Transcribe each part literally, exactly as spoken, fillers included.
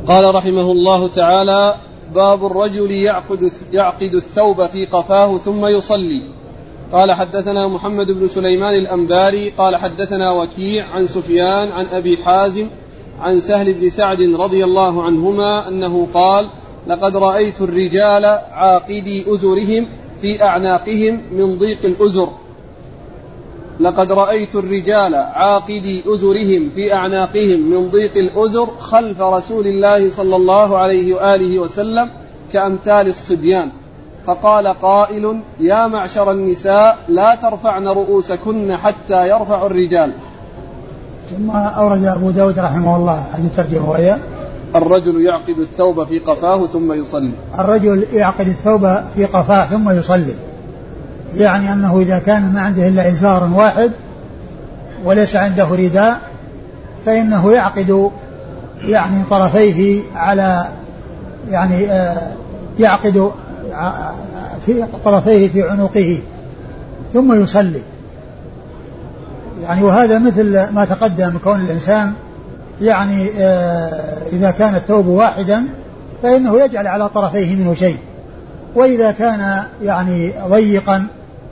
قال رحمه الله تعالى: باب الرجل يعقد, يعقد الثوب في قفاه ثم يصلي. قال حدثنا محمد بن سليمان الأنباري قال حدثنا وكيع عن سفيان عن أبي حازم عن سهل بن سعد رضي الله عنهما أنه قال: لقد رأيت الرجال عاقدي أزرهم في أعناقهم من ضيق الأزر لقد رأيت الرجال عاقدي أزرهم في أعناقهم من ضيق الأزر خلف رسول الله صلى الله عليه وآله وسلم كأمثال الصبيان. فقال قائل: يا معشر النساء لا ترفعن رؤوسكن حتى يرفع الرجال. ثم أورد أبو داود رحمه الله هذه الترجمة وهي: الرجل يعقد الثوب في قفاه ثم يصلي. الرجل يعقد الثوب في قفاه ثم يصلي، يعني أنه إذا كان ما عنده إلا إزار واحد وليس عنده رداء فإنه يعقد يعني طرفيه على يعني آه يعقد في طرفيه في عنقه ثم يصلي. يعني وهذا مثل ما تقدم، كون الإنسان يعني آه إذا كان الثوب واحدا فإنه يجعل على طرفيه منه شيء، وإذا كان يعني ضيقا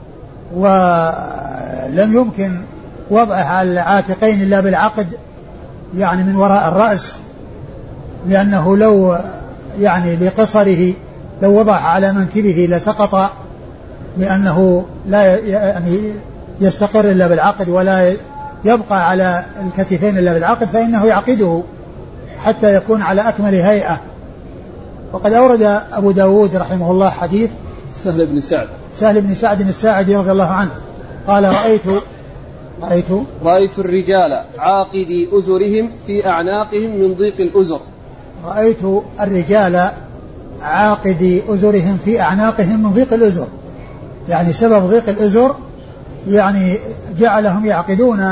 ولم يمكن وضعه على العاتقين إلا بالعقد يعني من وراء الرأس، لأنه لو يعني بقصره لو وضعه على منكبه لسقط، لأنه لا يعني يستقر إلا بالعقد ولا يبقى على الكتفين إلا بالعقد، فإنه يعقده حتى يكون على أكمل هيئة. وقد أورد أبو داود رحمه الله حديث سهل بن سعد سهل بن سعد الساعدي رضي الله عنه قال: رأيت رأيت رأيت الرجال عاقدي أزرهم في أعناقهم من ضيق الأزر. رأيت الرجال عاقدي أزرهم في أعناقهم من ضيق الأزر، يعني سبب ضيق الأزر يعني جعلهم يعقدون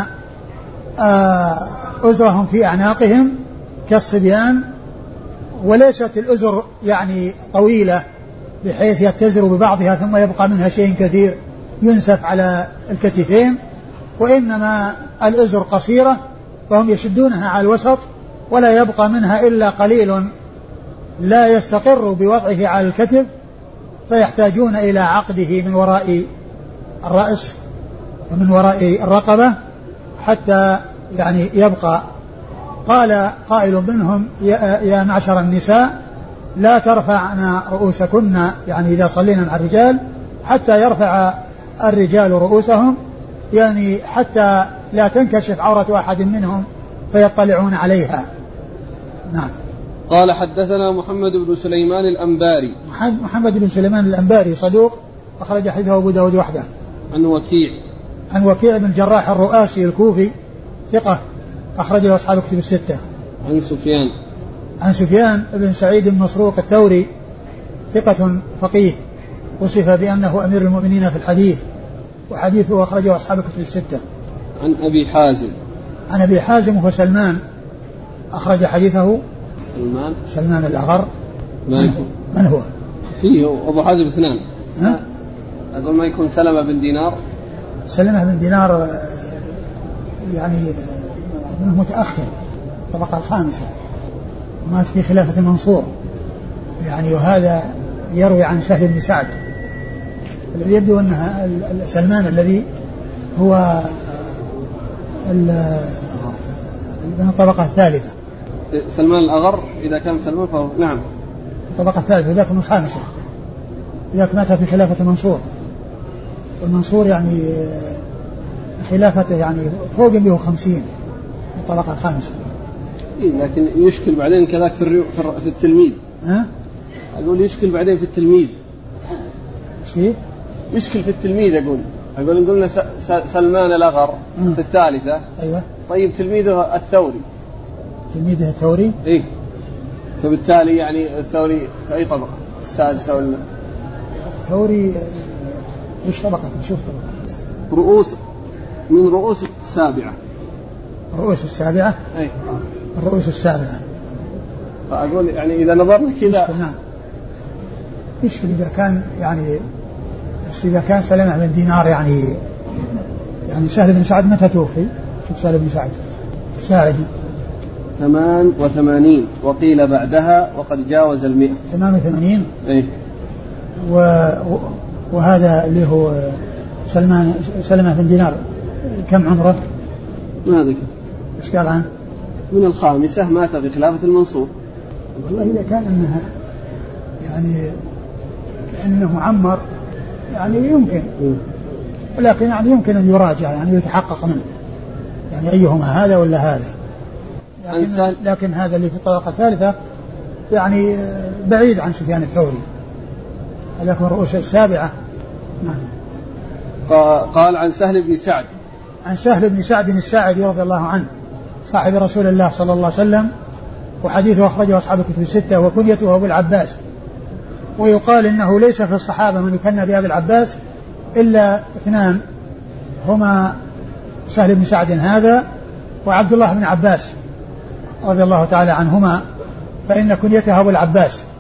أزرهم في أعناقهم كالصبيان، وليست الأزر يعني طويلة بحيث يتزر ببعضها ثم يبقى منها شيء كثير ينسف على الكتفين، وإنما الأزر قصيرة فهم يشدونها على الوسط ولا يبقى منها إلا قليل لا يستقر بوضعه على الكتف، فيحتاجون إلى عقده من وراء الرأس ومن وراء الرقبة حتى يعني يبقى. قال قائل منهم: يا معشر النساء لا ترفعن رؤوسكن، يعني إذا صلينا مع الرجال حتى يرفع الرجال رؤوسهم، يعني حتى لا تنكشف عورة أحد منهم فيطلعون عليها. نعم. قال حدثنا محمد بن سليمان الأنباري. محمد بن سليمان الأنباري صدوق أخرج حديثه أبو داود وحده. عن وكيع عن وكيع بن الجراح الرؤاسي الكوفي ثقة أخرج له أصحاب كتب الستة. عن سفيان عن سفيان بن سعيد بن مسروق الثوري ثقة فقيه وصف بأنه أمير المؤمنين في الحديث، وحديثه أخرجه أصحاب كتب الستة. عن أبي حازم عن أبي حازم وهو سلمان أخرج حديثه سلمان سلمان الأغر. من, من هو؟ فيه أبو حازم اثنان. ها؟ أقول ما يكون سلمة بن دينار. سلمة بن دينار يعني متأخر الطبقة الخامسة، مات في خلافة منصور يعني، وهذا يروي عن سهل بن سعد الذي يبدو أنها سلمان الذي هو من الطبقة الثالثة. سلمان الأغر إذا كان سلمان فهو نعم الطبقة الثالثة، ذاك من الخامسة، ذاك مات في خلافة منصور، والمنصور يعني خلافته يعني فوق مئة وخمسين الطبقة الخامسة. إيه لكن يشكل بعدين كذاك في في التلميذ. ها؟ أقول يشكل بعدين في التلميذ. شيء؟ يشكل في التلميذ أقول. أقول قلنا سلمان الأغر في الثالثة. أيوة. طيب تلميذه الثوري. تلميذه الثوري؟ إيه. فبالتالي يعني الثوري في أي طبقة؟ السادسة ولا؟ الثوري وش طبقة؟ نشوف طبقة. رؤوس من رؤوس السابعة. رؤوس السابعة؟ أي. الرؤوس السابعة. فأقول يعني إذا نظرنا كذا. نعم. يشكل إذا كان يعني بس إذا كان سلمة بن دينار يعني يعني سهل بن سعد متى توفي؟ شوف سهل بن سعد الساعدي ثمان وثمانين وقيل بعدها وقد جاوز المئة. ثمان وثمانين إيه؟ و... وهذا اللي هو سلمان سلمة بن دينار كم عمره؟ ما ذكر. إيش قال عنه؟ من الخامسة مات في خلافة المنصور. والله إذا كان أنها يعني أنه معمر يعني يمكن، ولكن يعني يمكن أن يراجع يعني يتحقق منه يعني أيهما هذا ولا هذا، لكن, لكن هذا اللي في الطبقة الثالثة يعني بعيد عن سفيان الثوري، هذا من رؤوس السابعة. نعم. قال عن سهل بن سعد عن سهل بن سعد الساعدي رضي الله عنه صاحب رسول الله صلى الله عليه وسلم، وحديثه أخرجه أصحاب الكتب الستة، وكنيته أبو العباس، ويقال إنه ليس في الصحابة من يكنى بأبي العباس إلا اثنان، هما سهل بن سعد هذا وعبد الله بن عباس رضي الله تعالى عنهما، فإن كنيته أبو العباس،